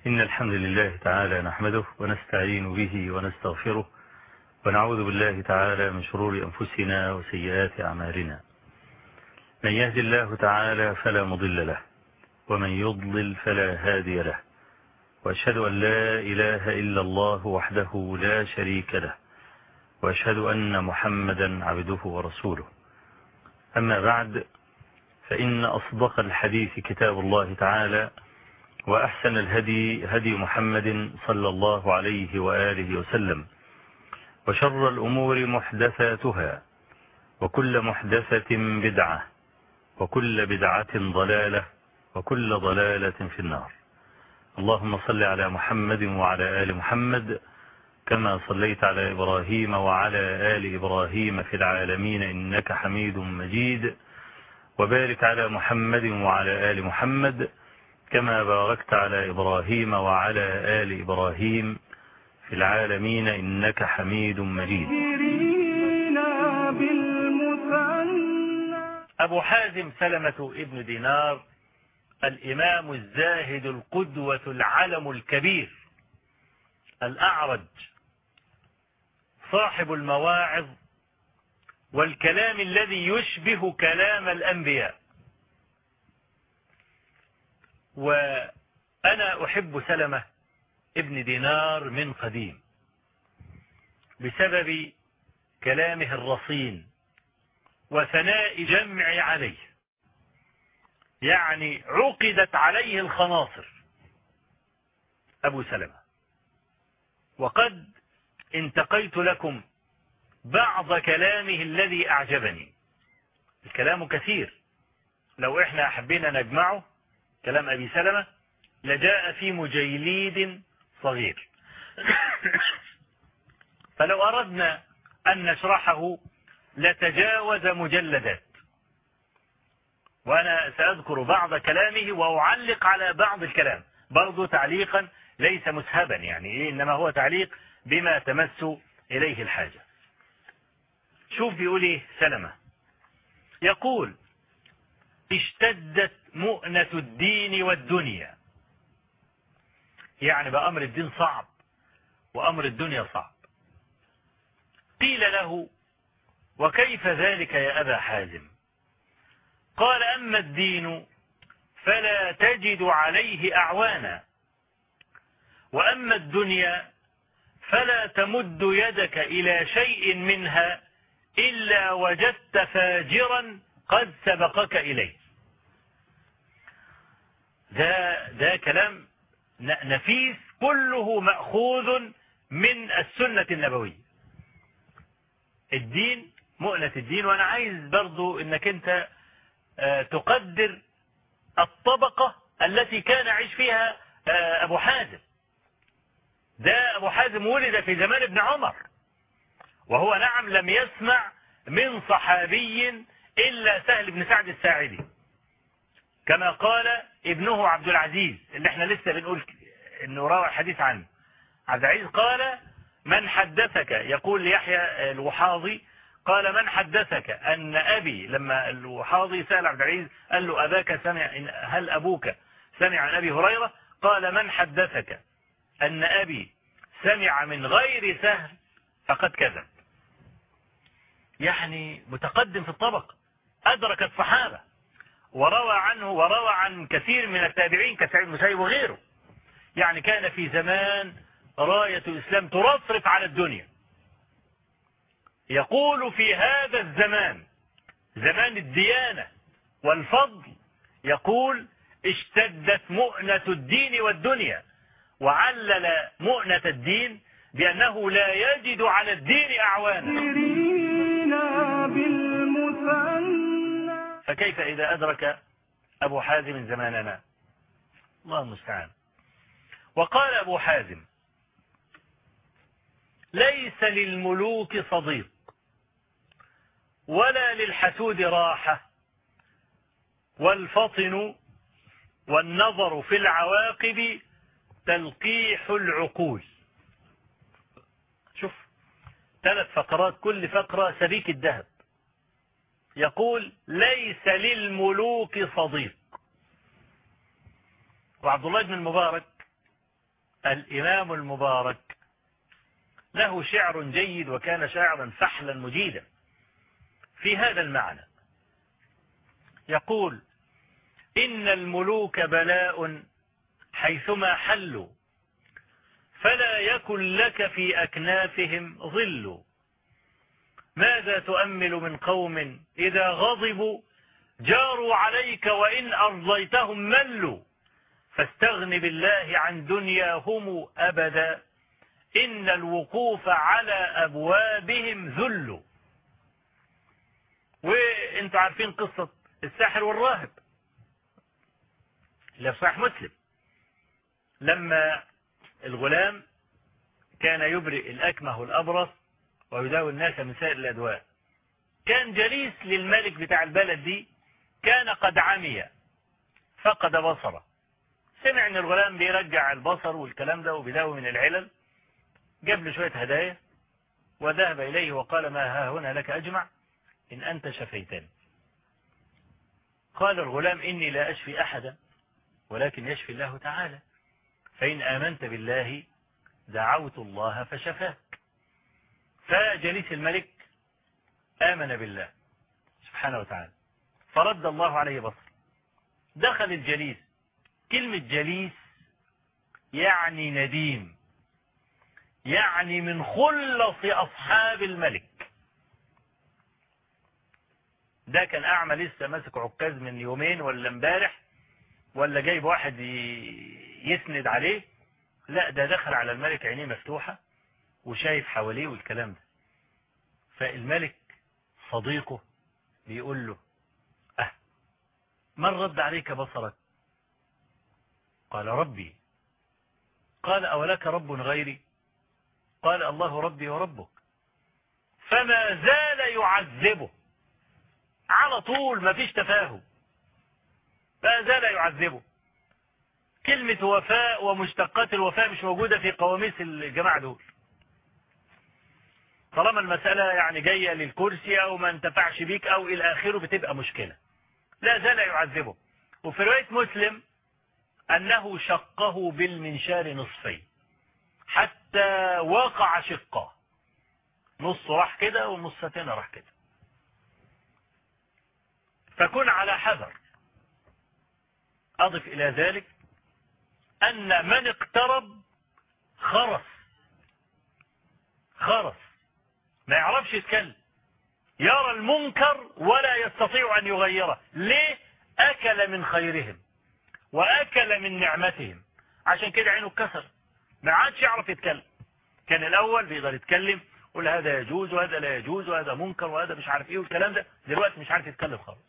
إن الحمد لله تعالى نحمده ونستعين به ونستغفره ونعوذ بالله تعالى من شرور أنفسنا وسيئات أعمالنا. من يهد الله تعالى فلا مضل له ومن يضلل فلا هادي له، وأشهد أن لا إله إلا الله وحده لا شريك له، وأشهد أن محمدا عبده ورسوله. أما بعد، فإن أصدق الحديث كتاب الله تعالى، وأحسن الهدي هدي محمد صلى الله عليه وآله وسلم، وشر الأمور محدثاتها، وكل محدثة بدعة، وكل بدعة ضلالة، وكل ضلالة في النار. اللهم صل على محمد وعلى آل محمد كما صليت على إبراهيم وعلى آل إبراهيم في العالمين إنك حميد مجيد، وبارك على محمد وعلى آل محمد كما باركت على إبراهيم وعلى آل إبراهيم في العالمين إنك حميد مجيد. أبو حازم سلمة ابن دينار، الإمام الزاهد القدوة العلم الكبير الأعرج، صاحب المواعظ والكلام الذي يشبه كلام الأنبياء. وأنا أحب سلمة ابن دينار من قديم بسبب كلامه الرصين وثناء جمع عليه، يعني عقدت عليه الخناصر أبو سلمة. وقد انتقيت لكم بعض كلامه الذي أعجبني. الكلام كثير، لو احنا حبينا نجمعه كلام أبي سلمة لجاء في مجيليد صغير. فلو أردنا أن نشرحه لتجاوز مجلدات، وأنا سأذكر بعض كلامه وأعلق على بعض الكلام برضو تعليقا ليس مسهبا، يعني إنما هو تعليق بما تمس إليه الحاجة. شوف بيقول إيه سلمة، يقول: اشتدت مؤنة الدين والدنيا، يعني بأمر الدين صعب وأمر الدنيا صعب. قيل له: وكيف ذلك يا أبا حازم؟ قال: أما الدين فلا تجد عليه أعوانا، وأما الدنيا فلا تمد يدك إلى شيء منها إلا وجدت فاجرا قد سبقك إليه. ده كلام نفيس كله مأخوذ من السنة النبوية. الدين، مؤنة الدين. وأنا عايز برضو إنك أنت تقدر الطبقة التي كان يعيش فيها أبو حازم. ده أبو حازم ولد في زمان ابن عمر، وهو نعم لم يسمع من صحابي إلا سهل بن سعد الساعدي، كما قال ابنه عبد العزيز اللي احنا لسه بنقول انه روى الحديث عنه. عبد العزيز قال: من حدثك، يقول ليحيى الوحاضي، قال: من حدثك أن أبي، لما الوحاضي سأل عبد العزيز قال له: أباك سمع، هل أبوك سمع عن أبي هريرة؟ قال: من حدثك أن أبي سمع من غير سهل فقد كذب. يعني متقدم في الطبق، أدرك الصحابة، وروى عنه وروى عن كثير من التابعين كسعيد بن المسيب وغيره. يعني كان في زمان راية الإسلام ترفرف على الدنيا. يقول في هذا الزمان، زمان الديانة والفضل، يقول: اشتدت مؤنة الدين والدنيا، وعلل مؤنة الدين بأنه لا يجد على الدين أعوانا. فكيف إذا أدرك أبو حازم زماننا؟ الله المستعان. وقال أبو حازم: ليس للملوك صديق ولا للحسود راحة، والفطن والنظر في العواقب تلقيح العقول. شوف 3 فقرات، كل فقرة سبيك الذهب. يقول: ليس للملوك صديق. وعبد الله بن المبارك الإمام المبارك له شعر جيد، وكان شاعرا فحلا مجيدا في هذا المعنى. يقول: إن الملوك بلاء حيثما حلوا، فلا يكن لك في أكنافهم ظل. ماذا تؤمل من قوم إذا غضبوا جاروا عليك، وإن أرضيتهم ملوا. فاستغن بالله عن دنياهم أبدا، إن الوقوف على أبوابهم ذل. وانتوا عارفين قصة الساحر والراهب اللي في صحيح مسلم، لما الغلام كان يبرئ الأكمه والأبرص ويداوي الناس من سائر الأدواء، كان جليس للملك بتاع البلد دي كان قد عمي فقد بصره، سمع ان الغلام بيرجع البصر والكلام ده وبيداوي من العلل، جاب له شوية هدايا وذهب إليه وقال: ما ها هنا لك أجمع إن أنت شفيتني. قال الغلام: إني لا أشفي أحدا ولكن يشفي الله تعالى، فإن آمنت بالله دعوت الله فشفاك. فجليس الملك آمن بالله سبحانه وتعالى فرد الله عليه بصر. دخل الجليس، كلمة جليس يعني نديم، يعني من خلص أصحاب الملك. ده كان أعمى لسه ماسك عكاز من يومين ولا امبارح، ولا جايب واحد يسند عليه. لا، ده دخل على الملك عينيه مفتوحة وشايف حواليه والكلام ده. فالملك صديقه بيقول له: من رد عليك بصرك؟ قال: ربي. قال: أولك رب غيري؟ قال: الله ربي وربك. فما زال يعذبه على طول، ما فيش تفاهم، ما زال يعذبه. كلمة وفاء ومشتقات الوفاء مش موجودة في قواميس الجماعة دول. طالما المسألة يعني جاية للكرسي أو ما انتفعش بيك أو إلى آخره بتبقى مشكلة. لا زال يعذبه. وفي رواية مسلم أنه شقه بالمنشار نصفين حتى وقع شقه، نص راح كده والنص الثاني راح كده. فكن على حذر. أضف إلى ذلك أن من اقترب خرس ما يعرفش يتكلم، يرى المنكر ولا يستطيع أن يغيره. ليه؟ أكل من خيرهم وأكل من نعمتهم، عشان كده عينه اتكسر، ما عادش يعرف يتكلم. كان الأول بيقدر يتكلم، يقول هذا يجوز وهذا لا يجوز وهذا منكر وهذا مش عارف ايه والكلام ده. دلوقتي مش عارف يتكلم خالص.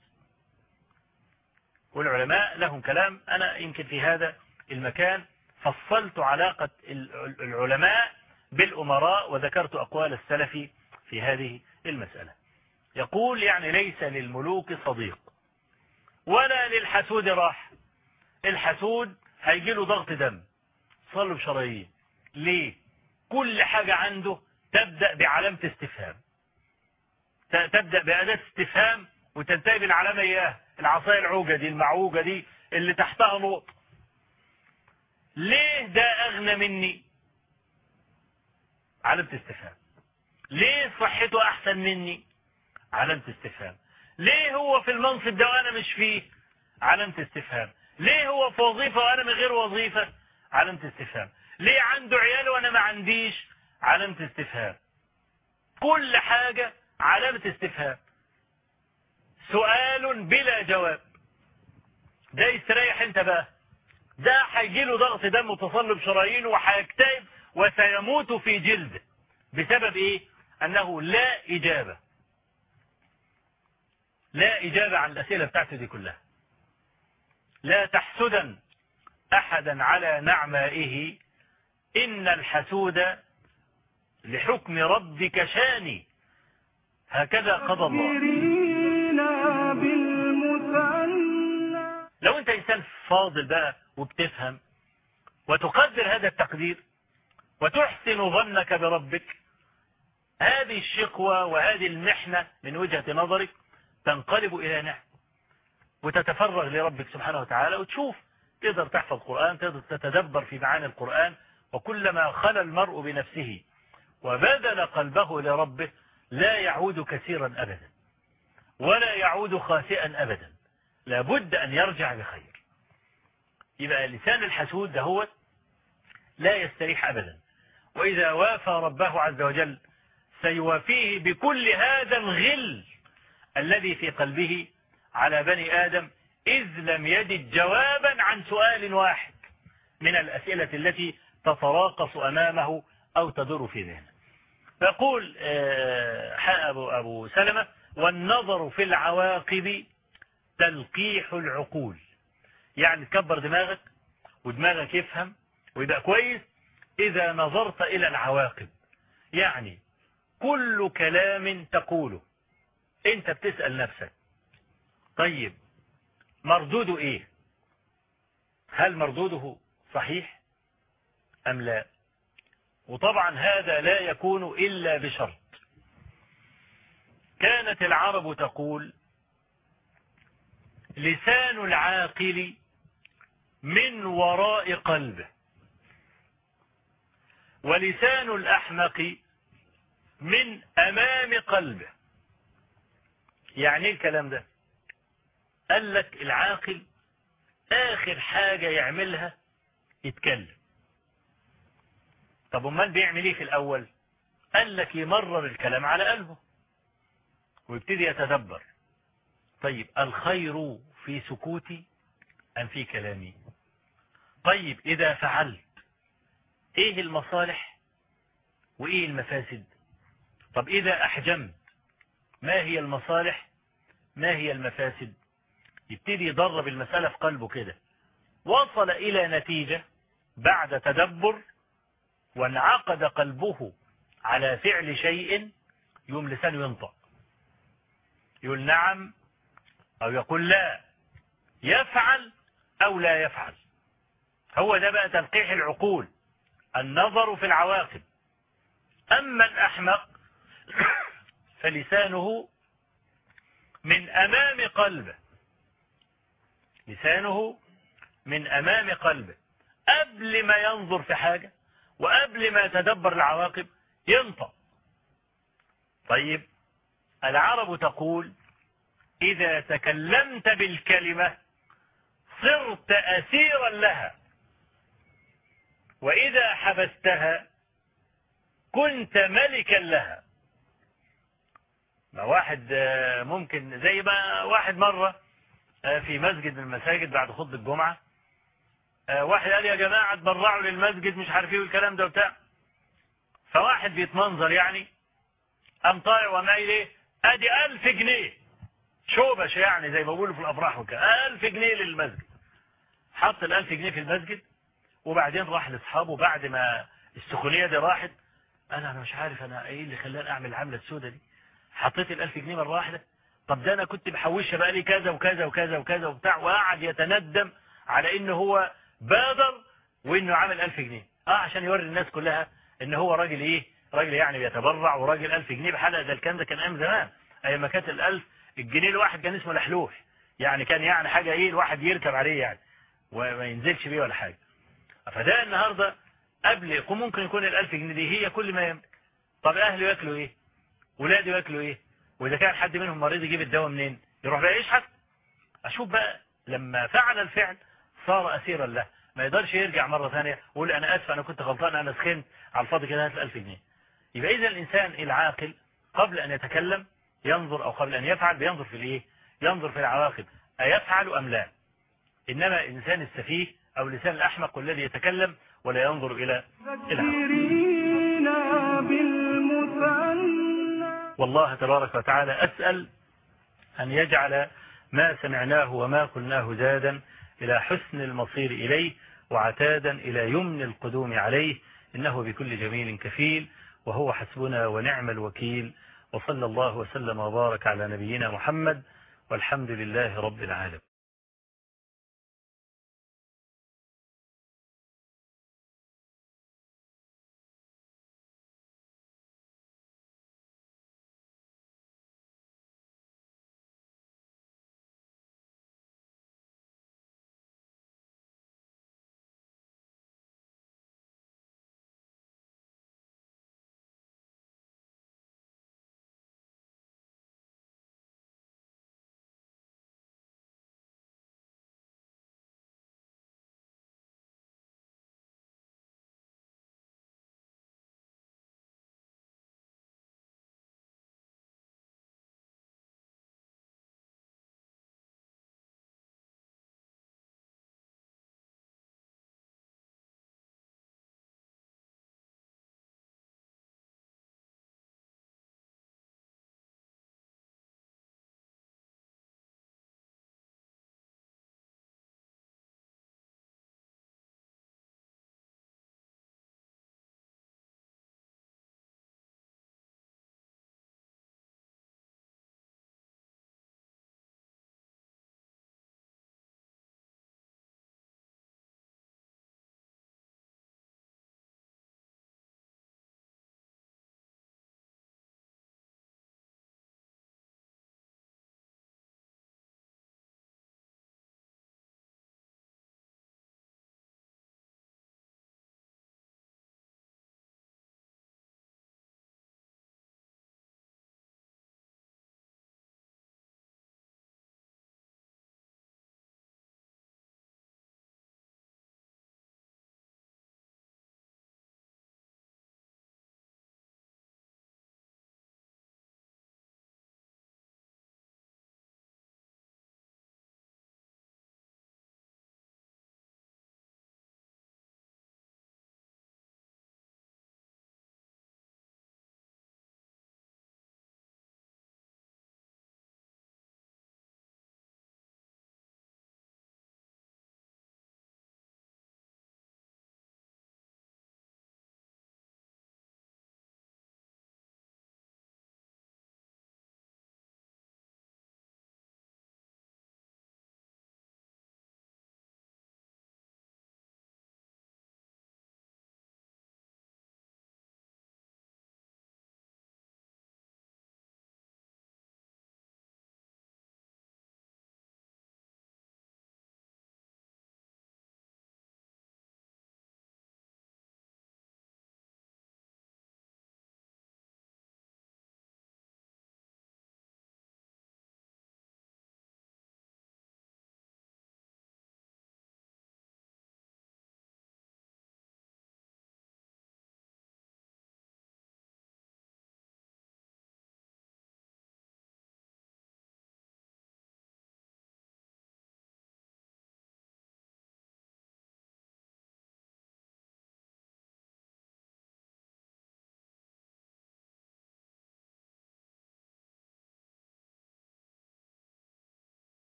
والعلماء لهم كلام. أنا يمكن في هذا المكان فصلت علاقة العلماء بالأمراء وذكرت أقوال السلف في هذه المسألة. يقول: يعني ليس للملوك صديق ولا للحسود راح. الحسود هيجي له ضغط دم، صلب شرايين. ليه؟ كل حاجة عنده تبدأ بعلامة استفهام، تبدأ بأداة استفهام وتنتهي بالعلامة إياه، العصاية العوجة دي المعوجة دي اللي تحتها نقط. ليه ده أغنى مني؟ علامة استفهام. ليه صحته أحسن مني؟ علامة استفهام. ليه هو في المنصب ده وأنا مش فيه؟ علامة استفهام. ليه هو في وظيفة وأنا من غير وظيفة؟ علامة استفهام. ليه عنده عيال وأنا ما عنديش؟ علامة استفهام. كل حاجة علامة استفهام، سؤال بلا جواب. ده يستريح انت بقى، ده هيجيله ضغط دم وتصلب شرايين وهيكتئب وسيموت في جلده. بسبب ايه؟ انه لا اجابة عن الاسئلة بتاعته دي كلها. لا تحسدا احدا على نعمائه، ان الحسود لحكم ربك شاني، هكذا قضى الله. لو انت انسان فاضل بقى وبتفهم وتقدر هذا التقدير وتحسن ظنك بربك، هذه الشقوة وهذه المحنة من وجهة نظرك تنقلب إلى نعم، وتتفرغ لربك سبحانه وتعالى، وتشوف تقدر تحفظ القرآن، تقدر تتدبر في معاني القرآن، وكلما خلى المرء بنفسه وبذل قلبه لربه لا يعود كثيرا أبدا ولا يعود خاسئا أبدا، لابد أن يرجع بخير. يبقى لسان الحسود ده هو لا يستريح أبدا، وإذا وافى ربه عز وجل سيوافيه بكل هذا الغل الذي في قلبه على بني آدم، إذ لم يجد جوابا عن سؤال واحد من الأسئلة التي تتراقص أمامه أو تدور في ذهنه. فيقول أبو سلمة: والنظر في العواقب تلقيح العقول. يعني تكبر دماغك ودماغك يفهم ويبقى كويس إذا نظرت إلى العواقب. يعني كل كلام تقوله أنت بتسأل نفسك طيب مردوده إيه؟ هل مردوده صحيح أم لا؟ وطبعا هذا لا يكون إلا بشرط. كانت العرب تقول: لسان العاقل من وراء قلبه، ولسان الأحمق من أمام قلبه. يعني ايه الكلام ده؟ قال لك العاقل آخر حاجة يعملها يتكلم. طب امال بيعمل ايه في الأول؟ قال لك يمرر الكلام على قلبه ويبتدي يتدبر. طيب الخير في سكوتي أم في كلامي؟ طيب إذا فعلت إيه المصالح وإيه المفاسد؟ طب إذا أحجمت ما هي المصالح ما هي المفاسد؟ يبتدي يدرب المسألة في قلبه كده. وصل إلى نتيجة بعد تدبر وانعقد قلبه على فعل شيء، يوم لسانه ينطق يقول نعم أو يقول لا، يفعل أو لا يفعل. هو ده بقى تلقيح العقول، النظر في العواقب. أما الأحمق فلسانه من أمام قلبه، لسانه من أمام قلبه، قبل ما ينظر في حاجة وقبل ما يتدبر العواقب ينطق. طيب العرب تقول: إذا تكلمت بالكلمة صرت أسيرا لها، وإذا حبستها كنت ملكا لها. ما واحد ممكن زي ما واحد مرة في مسجد من المساجد بعد خطبة الجمعة، واحد قال: يا جماعة تبرعوا للمسجد مش عارف ايه والكلام ده وبتاع. فواحد بيتمنظر يعني قام طالع ومايل ايه: ادي 1000 جنيه شوبش، يعني زي ما بيقولوا في الافراح وكده، 1000 جنيه للمسجد. حط ال1000 جنيه في المسجد وبعدين راح لاصحابه بعد ما السخونيه دي راحت، انا مش عارف انا ايه اللي خلاني اعمل العمله السوداء دي، حطيت ال1000 جنيه مره واحده، طب ده انا كنت محوشها بقى لي كذا وكذا وكذا وكذا وبتاع، وقعد يتندم على انه هو بادر وانه عمل 1000 جنيه عشان يوري الناس كلها ان هو راجل ايه، راجل يعني بيتبرع وراجل 1000 جنيه بحلقه. ده الكلام ده كان ايام زمان، ايام ما كانت ال1000 الجنيه الواحد كان اسمه لحلوح، يعني كان يعني حاجه ايه الواحد يركب عليه يعني وما ينزلش بيه ولا حاجه. فده النهارده قبل ممكن يكون ال1000 جنيه دي هي كل ما يملك. طب اهله ياكلوا ايه؟ ولاده ياكلوا ايه؟ واذا كان حد منهم مريض يجيب الدواء منين؟ يروح بقى يشحت. اشوف بقى لما فعل الفعل صار اسيرا له، ما يقدرش يرجع مره ثانيه ويقول انا اسف انا كنت غلطان انا سخنت على الفاضي كده هات ال1000 جنيه. يبقى اذا الانسان العاقل قبل ان يتكلم ينظر، او قبل ان يفعل بينظر في الايه؟ ينظر في العواقب، ايفعل ام لا. انما الانسان السفيه او الانسان الاحمق الذي يتكلم ولا ينظر الى والله تبارك وتعالى اسال ان يجعل ما سمعناه وما قلناه زادا إلى حسن المصير إليه وعتادا إلى يمن القدوم عليه، إنه بكل جميل كفيل وهو حسبنا ونعم الوكيل. وصلى الله وسلم وبارك على نبينا محمد، والحمد لله رب العالمين.